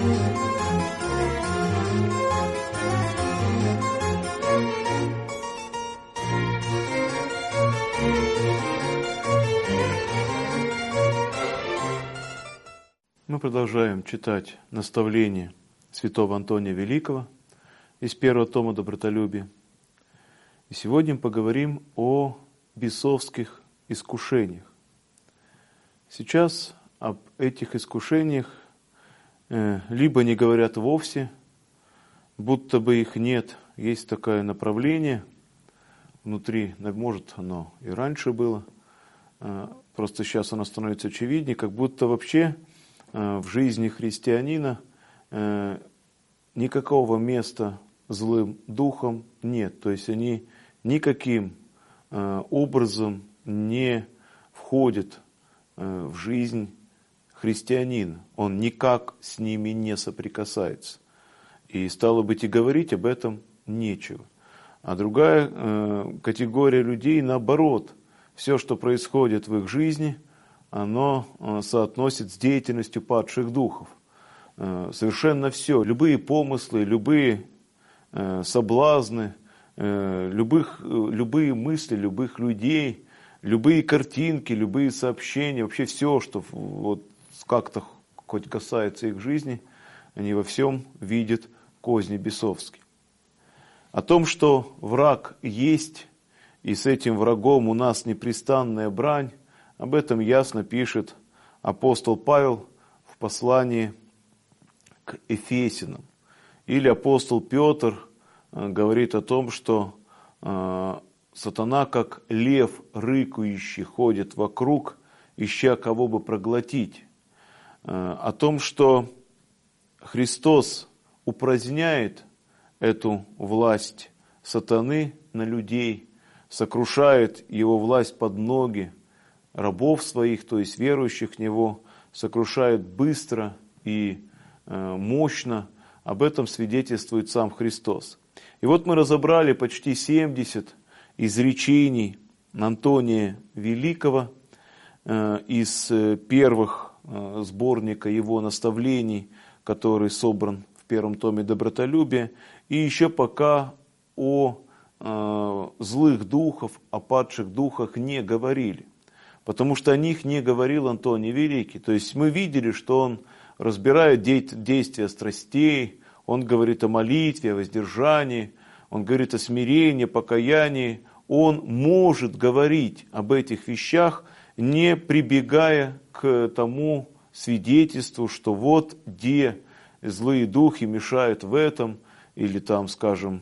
Мы продолжаем читать наставления святого Антония Великого из первого тома «Добротолюбие». И сегодня мы поговорим о бесовских искушениях. Сейчас об этих искушениях либо не говорят вовсе, будто бы их нет. Есть такое направление внутри, может, оно и раньше было, просто сейчас оно становится очевиднее, как будто вообще в жизни христианина никакого места злым духам нет. То есть они никаким образом не входят в жизнь христианина. Он никак с ними не соприкасается. И стало быть, и говорить об этом нечего. А другая категория людей, наоборот, все, что происходит в их жизни, оно соотносит с деятельностью падших духов. Совершенно все, любые помыслы, любые соблазны, любые мысли, любых людей, любые картинки, любые сообщения, вообще все, что вот как-то хоть касается их жизни, они во всем видят козни бесовские. О том, что враг есть, и с этим врагом у нас непрестанная брань, об этом ясно пишет апостол Павел в послании к Ефесянам. Или апостол Петр говорит о том, что сатана, как лев рыкающий, ходит вокруг, ища кого бы проглотить. О том, что Христос упраздняет эту власть сатаны на людей, сокрушает его власть под ноги рабов своих, то есть верующих в Него, сокрушает быстро и мощно. Об этом свидетельствует сам Христос. И вот мы разобрали почти 70 изречений Антония Великого из первых сборника его наставлений, который собран в первом томе «Добротолюбие», и еще пока о злых духов, о падших духах не говорили. Потому что о них не говорил Антоний Великий. То есть мы видели, что он разбирает действия страстей, он говорит о молитве, о воздержании, он говорит о смирении, покаянии. Он может говорить об этих вещах, не прибегая к тому свидетельству, что вот где злые духи мешают в этом, или там, скажем,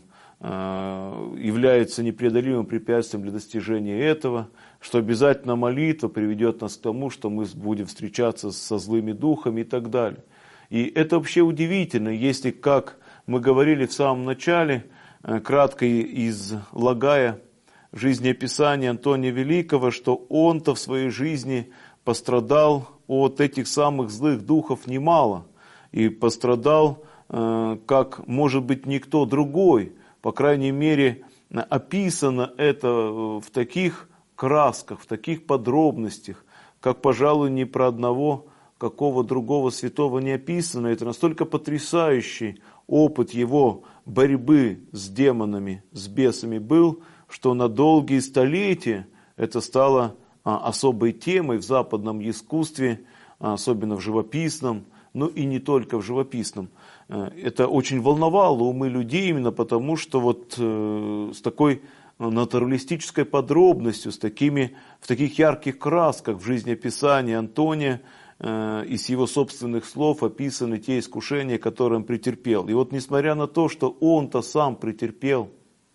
является непреодолимым препятствием для достижения этого, что обязательно молитва приведет нас к тому, что мы будем встречаться со злыми духами и так далее. И это вообще удивительно, если, как мы говорили в самом начале, кратко излагая жизнеописание Антония Великого, что он-то в своей жизни пострадал от этих самых злых духов немало, и пострадал, как, может быть, никто другой. По крайней мере, описано это в таких красках, в таких подробностях, как, пожалуй, ни про одного какого другого святого не описано. Это настолько потрясающий опыт его борьбы с демонами, с бесами был, что на долгие столетия это стало особой темой в западном искусстве, особенно в живописном, но и не только в живописном. Это очень волновало умы людей именно потому, что вот с такой натуралистической подробностью, в таких ярких красках в жизнеописании Антония и с его собственных слов описаны те искушения, которые он претерпел. И вот несмотря на то, что он-то сам претерпел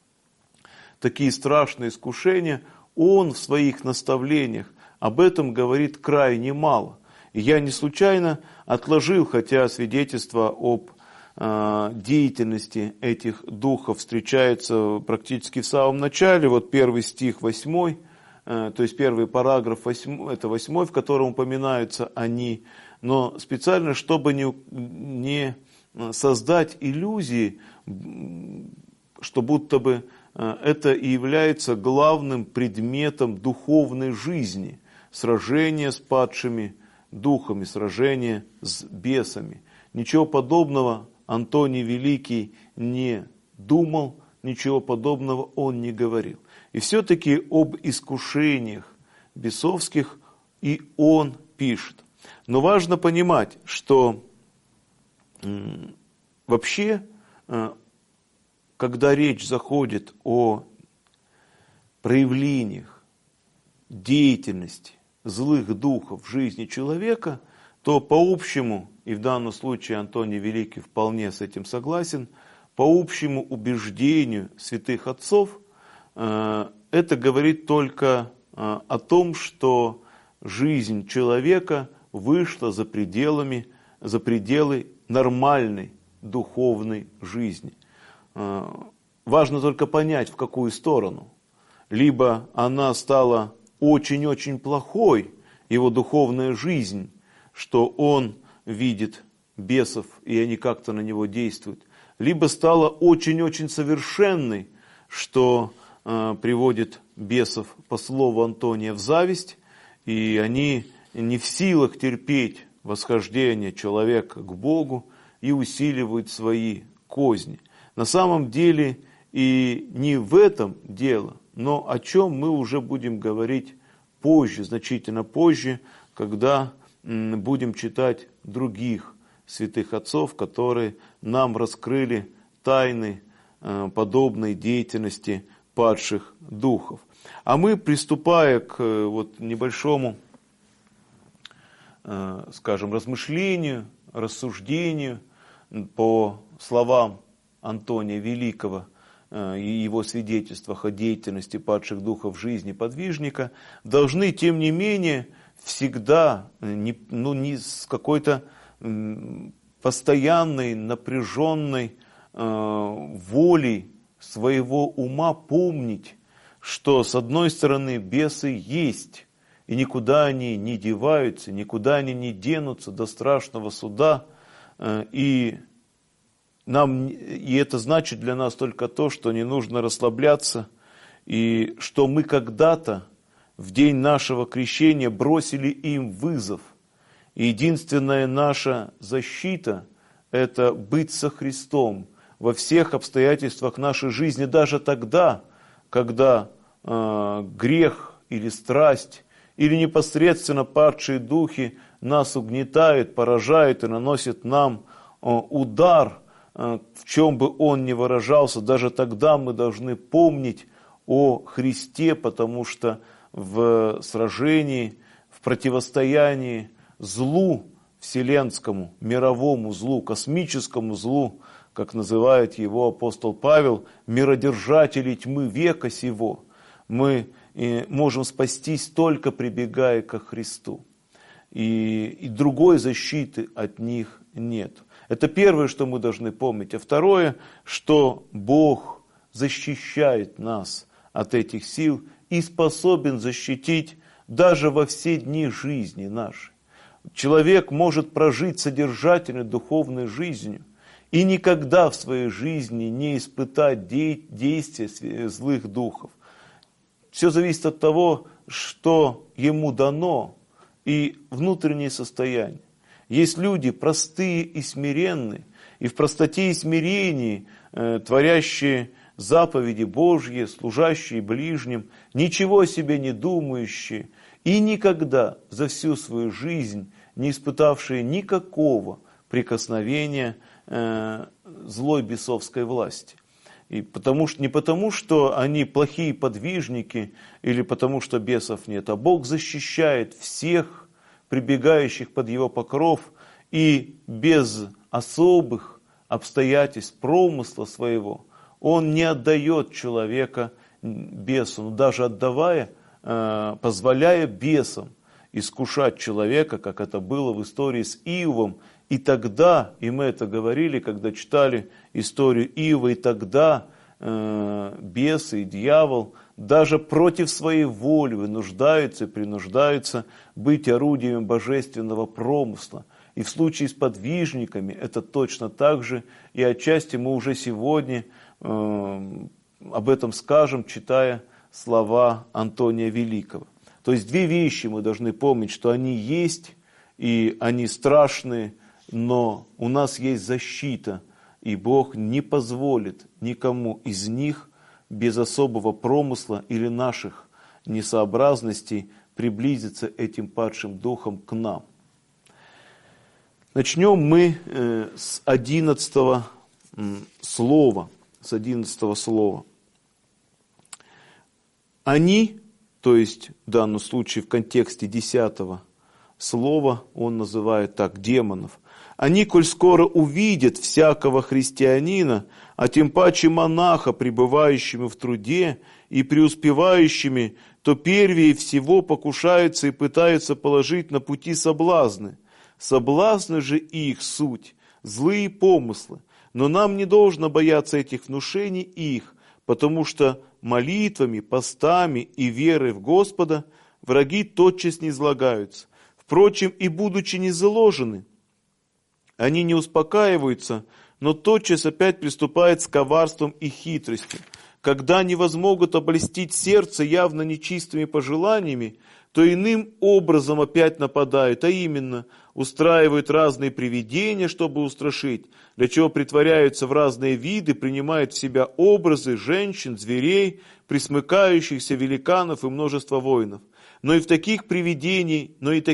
такие страшные искушения, он в своих наставлениях об этом говорит крайне мало. И я не случайно отложил, хотя свидетельство об деятельности этих духов встречается практически в самом начале, вот первый стих 8, то есть первый параграф 8, это 8, в котором упоминаются они, но специально, чтобы не создать иллюзии, что будто бы это и является главным предметом духовной жизни, сражение с падшими духами, сражение с бесами. ничего подобного Антоний Великий не думал, ничего подобного он не говорил. И все-таки об искушениях бесовских и он пишет. Но важно понимать, что вообще, когда речь заходит о проявлениях деятельности злых духов в жизни человека, то по общему, и в данном случае Антоний Великий вполне с этим согласен, по общему убеждению святых отцов, это говорит только о том, что жизнь человека вышла за пределы нормальной духовной жизни. Важно только понять, в какую сторону. Либо она стала очень-очень плохой, его духовная жизнь, что он видит бесов, и они как-то на него действуют. Либо стала очень-очень совершенной, что приводит бесов, по слову Антония, в зависть, и они не в силах терпеть восхождение человека к Богу и усиливают свои козни. На самом деле и не в этом дело, но о чем мы уже будем говорить позже, значительно позже, когда будем читать других святых отцов, которые нам раскрыли тайны подобной деятельности падших духов. А мы, приступая к небольшому, скажем, размышлению, рассуждению по словам Антония Великого и его свидетельствах о деятельности падших духов в жизни подвижника, должны, тем не менее, всегда, не с какой-то постоянной, напряженной волей своего ума помнить, что, с одной стороны, бесы есть, и никуда они не деваются, никуда они не денутся до страшного суда, и это значит для нас только то, что не нужно расслабляться, и что мы когда-то в день нашего крещения бросили им вызов. И единственная наша защита – это быть со Христом во всех обстоятельствах нашей жизни, даже тогда, когда грех или страсть, или непосредственно падшие духи нас угнетают, поражают и наносят нам удар, в чем бы он ни выражался, даже тогда мы должны помнить о Христе, потому что в сражении, в противостоянии злу вселенскому, мировому злу, космическому злу, как называет его апостол Павел, миродержатели тьмы века сего, мы можем спастись только прибегая ко Христу. И другой защиты от них нет. Это первое, что мы должны помнить. А второе, что Бог защищает нас от этих сил и способен защитить даже во все дни жизни нашей. Человек может прожить содержательной духовной жизнью и никогда в своей жизни не испытать действия злых духов. Все зависит от того, что ему дано, и внутреннее состояние. Есть люди простые и смиренные, и в простоте и смирении творящие заповеди Божьи, служащие ближним, ничего о себе не думающие, и никогда за всю свою жизнь не испытавшие никакого прикосновения злой бесовской власти. И не потому, что они плохие подвижники, или потому, что бесов нет, а Бог защищает всех прибегающих под Его покров, и без особых обстоятельств промысла своего Он не отдает человека бесу, но даже отдавая, позволяя бесам искушать человека, как это было в истории с Иовом. И тогда, и мы это говорили, когда читали историю Иова, и тогда бесы и дьявол даже против своей воли вынуждаются и принуждаются быть орудием божественного промысла. И в случае с подвижниками это точно так же, и отчасти мы уже сегодня об этом скажем, читая слова Антония Великого. То есть две вещи мы должны помнить, что они есть, и они страшные, но у нас есть защита, и Бог не позволит никому из них без особого промысла или наших несообразностей приблизиться этим падшим духом к нам. Начнем мы с 11 слова. С 11 слова. Они, то есть в данном случае в контексте 10 слова, он называет так, демонов. Они, коль скоро увидят всякого христианина, а тем паче монаха, пребывающими в труде и преуспевающими, то первее всего покушаются и пытаются положить на пути соблазны. Соблазны же их суть, злые помыслы. Но нам не должно бояться этих внушений их, потому что молитвами, постами и верой в Господа враги тотчас низлагаются. Впрочем, и будучи низложены, они не успокаиваются, но тотчас опять приступают с коварством и хитростью. Когда они возмогут обольстить сердце явно нечистыми пожеланиями, то иным образом опять нападают, а именно устраивают разные привидения, чтобы устрашить, для чего притворяются в разные виды, принимают в себя образы женщин, зверей, пресмыкающихся великанов и множество воинов. Но и таких привидений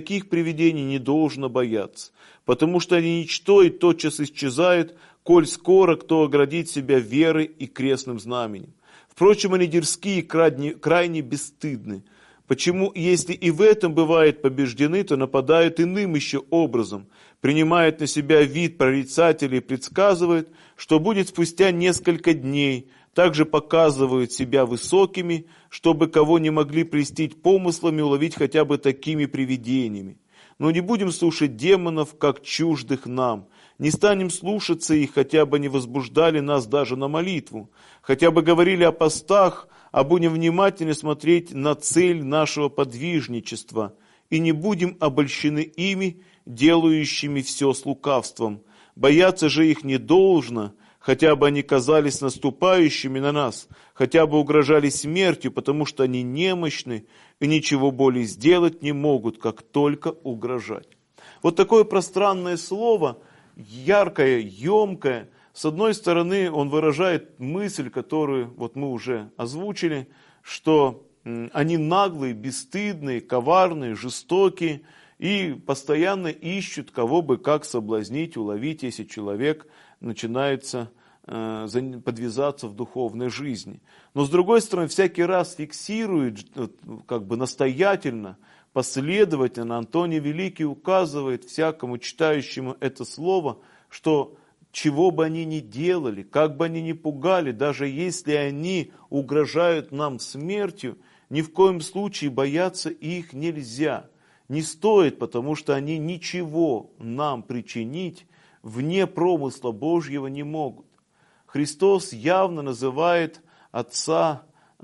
не должно бояться, потому что они ничто и тотчас исчезают, коль скоро кто оградит себя верой и крестным знаменем. Впрочем, они дерзкие и крайне бесстыдны. Почему, если и в этом бывают побеждены, то нападают иным еще образом, принимают на себя вид прорицателей и предсказывают, что будет спустя несколько дней, также показывают себя высокими, чтобы кого не могли прельстить помыслами, уловить хотя бы такими привидениями. Но не будем слушать демонов, как чуждых нам, не станем слушаться их, хотя бы не возбуждали нас даже на молитву, хотя бы говорили о постах, а будем внимательно смотреть на цель нашего подвижничества, и не будем обольщены ими, делающими все с лукавством. Бояться же их не должно, хотя бы они казались наступающими на нас, хотя бы угрожали смертью, потому что они немощны и ничего более сделать не могут, как только угрожать. Вот такое пространное слово, яркое, емкое. С одной стороны, он выражает мысль, которую вот мы уже озвучили, что они наглые, бесстыдные, коварные, жестокие и постоянно ищут, кого бы как соблазнить, уловить, если человек начинается подвязаться в духовной жизни. Но с другой стороны, всякий раз фиксирует, как бы настоятельно, последовательно Антоний Великий указывает всякому читающему это слово, что чего бы они ни делали, как бы они ни пугали, даже если они угрожают нам смертью, ни в коем случае бояться их нельзя. Не стоит, потому что они ничего нам причинить вне промысла Божьего не могут. Христос явно называет отца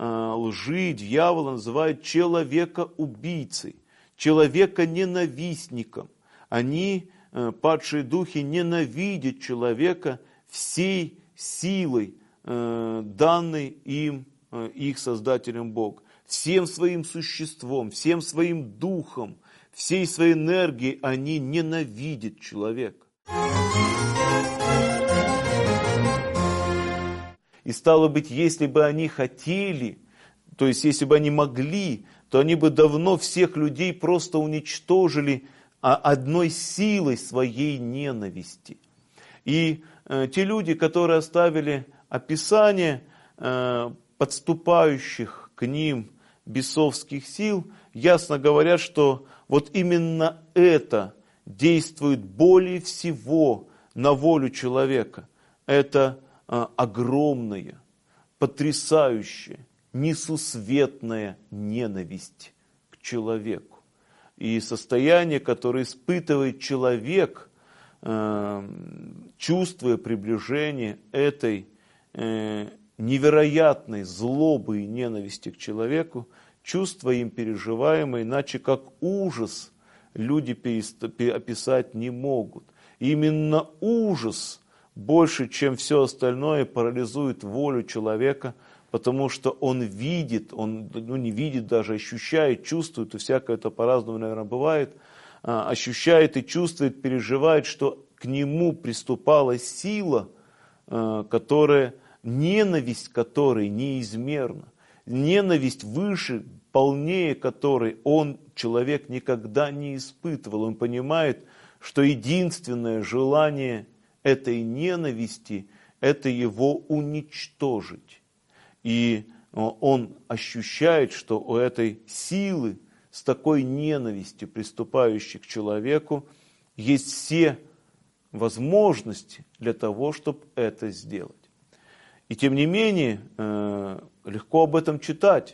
лжи, дьявола называет человека-убийцей, человека-ненавистником. Они, падшие духи, ненавидят человека всей силой, данной им, их Создателем Бог. Всем своим существом, всем своим духом, всей своей энергией они ненавидят человека. И стало быть, если бы они хотели, то есть если бы они могли, то они бы давно всех людей просто уничтожили одной силой своей ненависти. И те люди, которые оставили описание подступающих к ним бесовских сил, ясно говорят, что вот именно это действует более всего на волю человека. Это огромная, потрясающая, несусветная ненависть к человеку. И состояние, которое испытывает человек, чувствуя приближение этой невероятной злобы и ненависти к человеку, чувства им переживаемые, иначе как ужас, люди описать не могут. Именно ужас больше, чем все остальное, парализует волю человека, потому что он видит, он не видит даже, ощущает, чувствует, и всякое это по-разному, наверное, бывает, ощущает и чувствует, переживает, что к нему приступала сила, ненависть которой неизмерна, ненависть выше, полнее которой человек никогда не испытывал. Он понимает, что единственное желание этой ненависти – это его уничтожить. И он ощущает, что у этой силы, с такой ненавистью, приступающей к человеку, есть все возможности для того, чтобы это сделать. И тем не менее, легко об этом читать.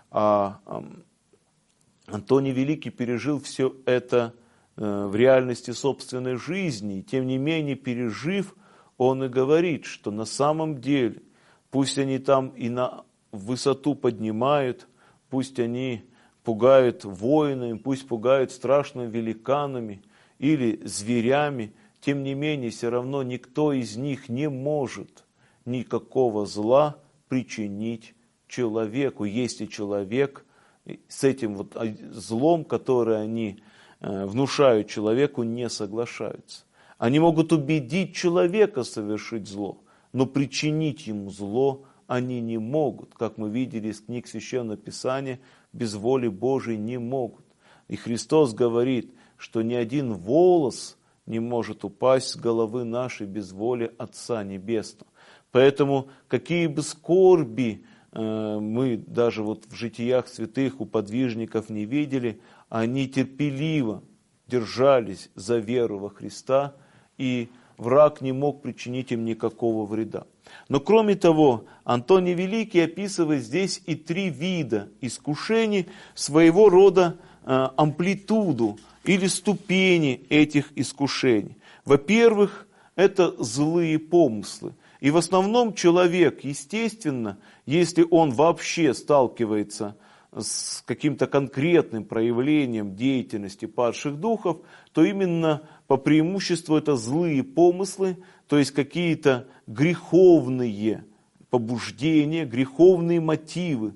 Антоний Великий пережил все это в реальности собственной жизни. И тем не менее, пережив, он и говорит, что на самом деле, пусть они там и на высоту поднимают, пусть они пугают воинами, пусть пугают страшными великанами или зверями, тем не менее, все равно никто из них не может никакого зла причинить человеку, если человек с этим вот злом, которое они внушают человеку, не соглашаются. Они могут убедить человека совершить зло, но причинить ему зло они не могут. Как мы видели из книг Священного Писания, без воли Божией не могут. И Христос говорит, что ни один волос не может упасть с головы нашей без воли Отца Небесного. Поэтому какие бы скорби мы даже вот в житиях святых у подвижников не видели, они терпеливо держались за веру во Христа, и враг не мог причинить им никакого вреда. Но кроме того, Антоний Великий описывает здесь и 3 вида искушений, своего рода амплитуду или ступени этих искушений. Во-первых, это злые помыслы. И в основном человек, естественно, если он вообще сталкивается с каким-то конкретным проявлением деятельности падших духов, то именно по преимуществу это злые помыслы, то есть какие-то греховные побуждения, греховные мотивы,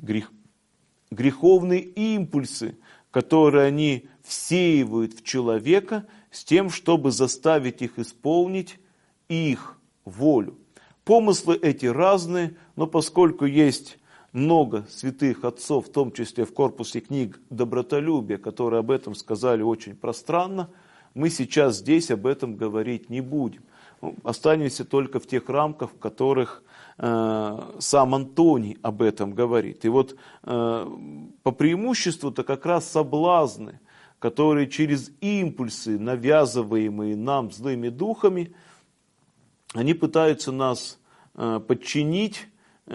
греховные импульсы, которые они всеивают в человека с тем, чтобы заставить их исполнить их волю. Помыслы эти разные, но поскольку есть много святых отцов, в том числе в корпусе книг «Добротолюбие», которые об этом сказали очень пространно, мы сейчас здесь об этом говорить не будем. Останемся только в тех рамках, в которых сам Антоний об этом говорит. И вот по преимуществу-то как раз соблазны, которые через импульсы, навязываемые нам злыми духами, они пытаются нас подчинить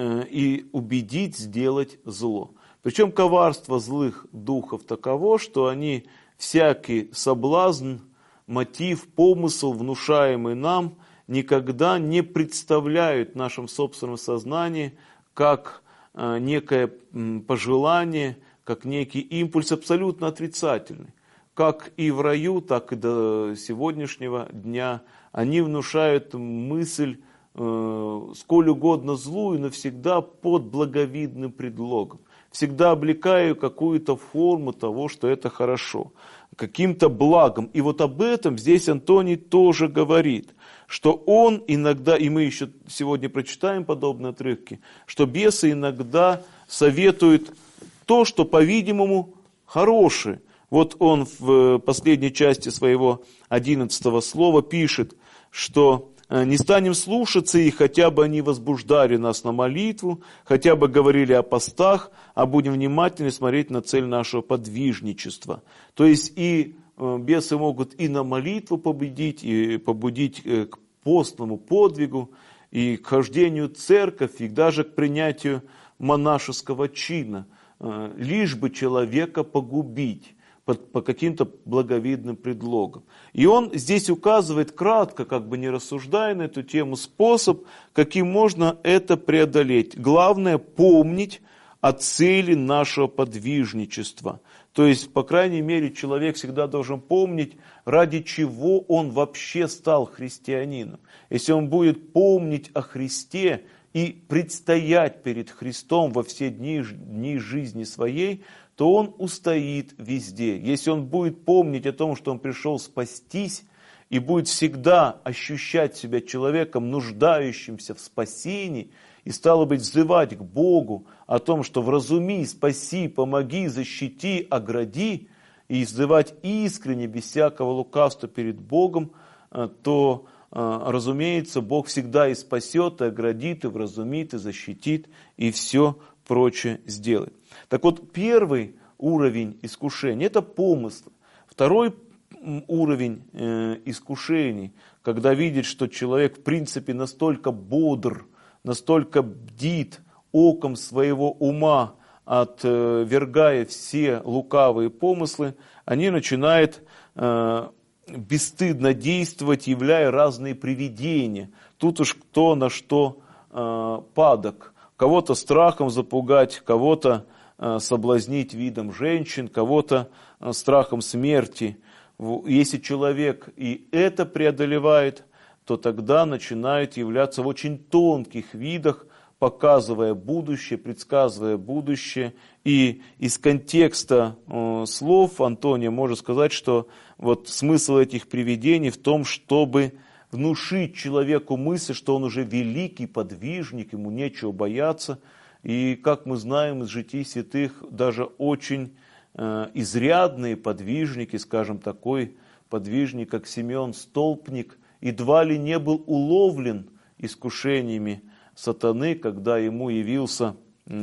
и убедить сделать зло. Причем коварство злых духов таково, что они всякий соблазн, мотив, помысл, внушаемый нам, никогда не представляют в нашем собственном сознании как некое пожелание, как некий импульс абсолютно отрицательный. Как и в раю, так и до сегодняшнего дня они внушают мысль сколь угодно злую, но всегда под благовидным предлогом. Всегда облекаю какую-то форму того, что это хорошо, каким-то благом. И вот об этом здесь Антоний тоже говорит, что он иногда, и мы еще сегодня прочитаем подобные отрывки, что бесы иногда советуют то, что, по-видимому, хорошее. Вот он в последней части своего 11 слова пишет, что не станем слушаться их, хотя бы они возбуждали нас на молитву, хотя бы говорили о постах, а будем внимательно смотреть на цель нашего подвижничества. То есть и бесы могут и на молитву побудить, и побудить к постному подвигу, и к хождению в церковь, и даже к принятию монашеского чина, лишь бы человека погубить по каким-то благовидным предлогам. И он здесь указывает кратко, как бы не рассуждая на эту тему, способ, каким можно это преодолеть. Главное помнить о цели нашего подвижничества. То есть, по крайней мере, человек всегда должен помнить, ради чего он вообще стал христианином. Если он будет помнить о Христе и предстоять перед Христом во все дни жизни своей, то он устоит везде. Если он будет помнить о том, что он пришел спастись, и будет всегда ощущать себя человеком, нуждающимся в спасении, и стало быть взывать к Богу о том, что вразуми, спаси, помоги, защити, огради, и взывать искренне, без всякого лукавства перед Богом, то, разумеется, Бог всегда и спасет, и оградит, и вразумит, и защитит, и все прочее сделает. Так вот, первый уровень искушения – это помыслы. Второй уровень искушений, когда видит, что человек в принципе настолько бодр, настолько бдит оком своего ума, отвергая все лукавые помыслы, они начинают бесстыдно действовать, являя разные привидения. Тут уж кто на что падок. Кого-то страхом запугать, кого-то соблазнить видом женщин, кого-то страхом смерти. Если человек и это преодолевает, то тогда начинает являться в очень тонких видах, показывая будущее, предсказывая будущее. И из контекста слов Антония можно сказать, что вот смысл этих привидений в том, чтобы внушить человеку мысль, что он уже великий подвижник, ему нечего бояться. И, как мы знаем из житий святых, даже очень изрядные подвижники, скажем, такой подвижник, как Симеон Столпник, едва ли не был уловлен искушениями сатаны, когда ему явился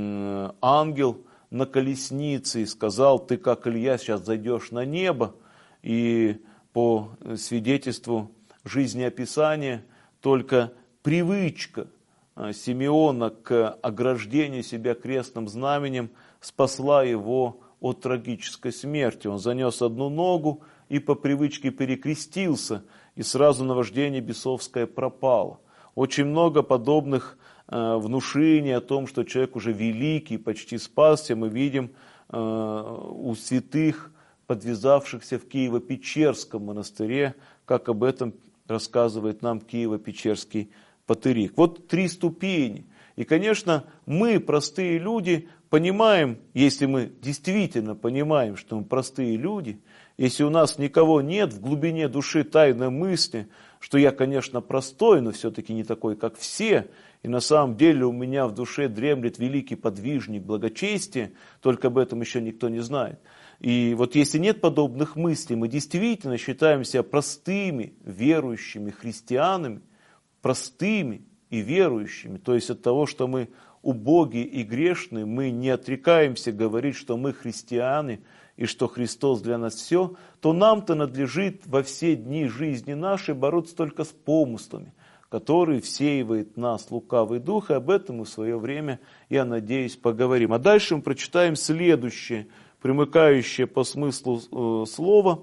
ангел на колеснице и сказал: ты, как Илья, сейчас зайдешь на небо. И по свидетельству жизнеописания, только привычка Симеона к ограждению себя крестным знаменем спасла его от трагической смерти. Он занес одну ногу и по привычке перекрестился, и сразу наваждение бесовское пропало. Очень много подобных внушений о том, что человек уже великий, почти спасся, мы видим у святых, подвязавшихся в Киево-Печерском монастыре, как об этом рассказывает нам Киево-Печерский патырик. Вот 3 ступени. И, конечно, мы, простые люди, понимаем, если мы действительно понимаем, что мы простые люди, если у нас никого нет в глубине души тайной мысли, что я, конечно, простой, но все-таки не такой, как все, и на самом деле у меня в душе дремлет великий подвижник благочестия, только об этом еще никто не знает. И вот если нет подобных мыслей, мы действительно считаем себя простыми, верующими христианами, простыми и верующими, то есть от того, что мы убогие и грешные, мы не отрекаемся говорить, что мы христиане и что Христос для нас все, то нам-то надлежит во все дни жизни нашей бороться только с помыслами, которые всеивает нас лукавый дух, и об этом мы в свое время, я надеюсь, поговорим. А дальше мы прочитаем следующее, примыкающее по смыслу слова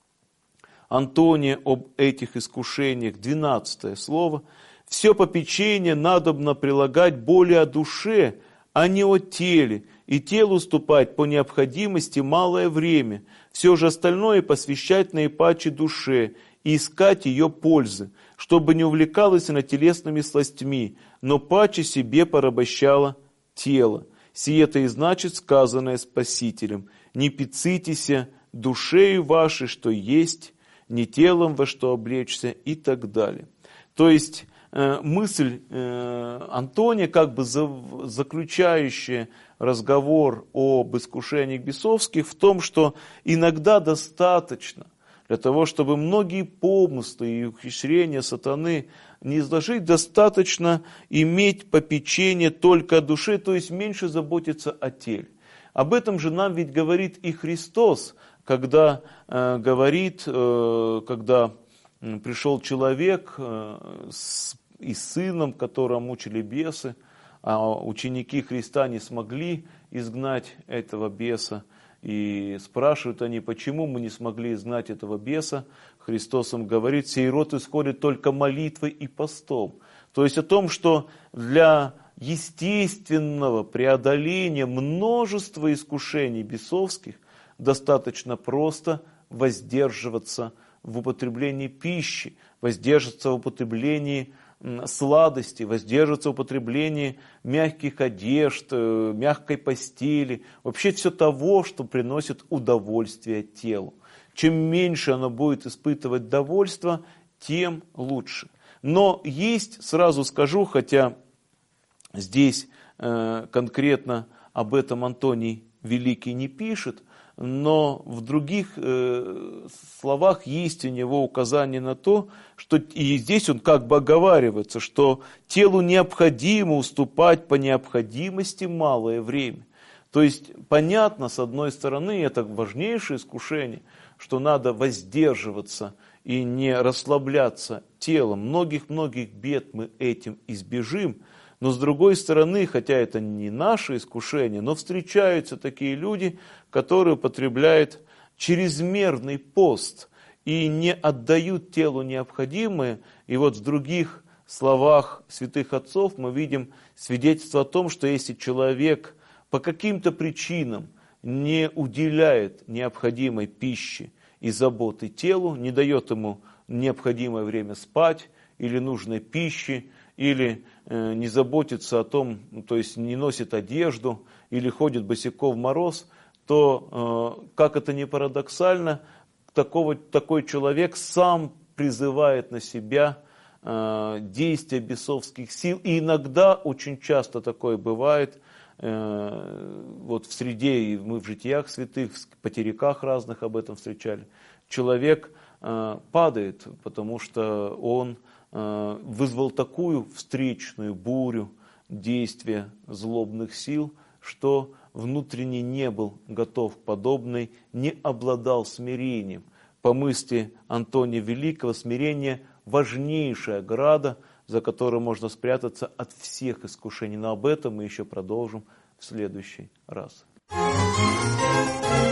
Антония об этих искушениях, 12 слово. «Все попечение надобно прилагать более о душе, а не о теле, и телу ступать по необходимости малое время, все же остальное посвящать наипаче душе и искать ее пользы, чтобы не увлекалась она телесными сластьми, но паче себе порабощала тело. Сие-то и значит сказанное Спасителем: не пицитеся душею вашей, что есть, не телом во что облечься» и так далее. То есть мысль Антония, как бы заключающая разговор об искушениях бесовских, в том, что иногда достаточно для того, чтобы многие помыслы и ухищрения сатаны не изложить, достаточно иметь попечение только о душе, то есть меньше заботиться о теле. Об этом же нам ведь говорит и Христос, когда говорит, когда пришел человек и с сыном, которого мучили бесы, а ученики Христа не смогли изгнать этого беса. И спрашивают они, почему мы не смогли изгнать этого беса. Христос им говорит: сей род исходит только молитвой и постом. То есть о том, что для естественного преодоления множества искушений бесовских достаточно просто воздерживаться в употреблении пищи, воздерживаться в употреблении сладости, воздерживаться в употреблении мягких одежд, мягкой постели, вообще все того, что приносит удовольствие телу. Чем меньше оно будет испытывать довольство, тем лучше. Но есть, сразу скажу, хотя здесь конкретно об этом Антоний Великий не пишет, но в других словах есть у него указание на то, что и здесь он как бы оговаривается, что телу необходимо уступать по необходимости малое время. То есть понятно, с одной стороны, это важнейшее искушение, что надо воздерживаться и не расслабляться телом. Многих-многих бед мы этим избежим. Но с другой стороны, хотя это не наше искушение, но встречаются такие люди, которые употребляют чрезмерный пост и не отдают телу необходимое. И вот в других словах святых отцов мы видим свидетельство о том, что если человек по каким-то причинам не уделяет необходимой пищи и заботы телу, не дает ему необходимое время спать или нужной пищи, или не заботится о том, то есть не носит одежду, или ходит босиком в мороз, то, как это ни парадоксально, такой человек сам призывает на себя действия бесовских сил. И иногда, очень часто такое бывает, вот в среде, и мы в житиях святых, в потеряках разных об этом встречали, человек падает, потому что он вызвал такую встречную бурю действия злобных сил, что внутренне не был готов к подобной, не обладал смирением. По мысли Антония Великого, смирение – важнейшая ограда, за которой можно спрятаться от всех искушений. Но об этом мы еще продолжим в следующий раз.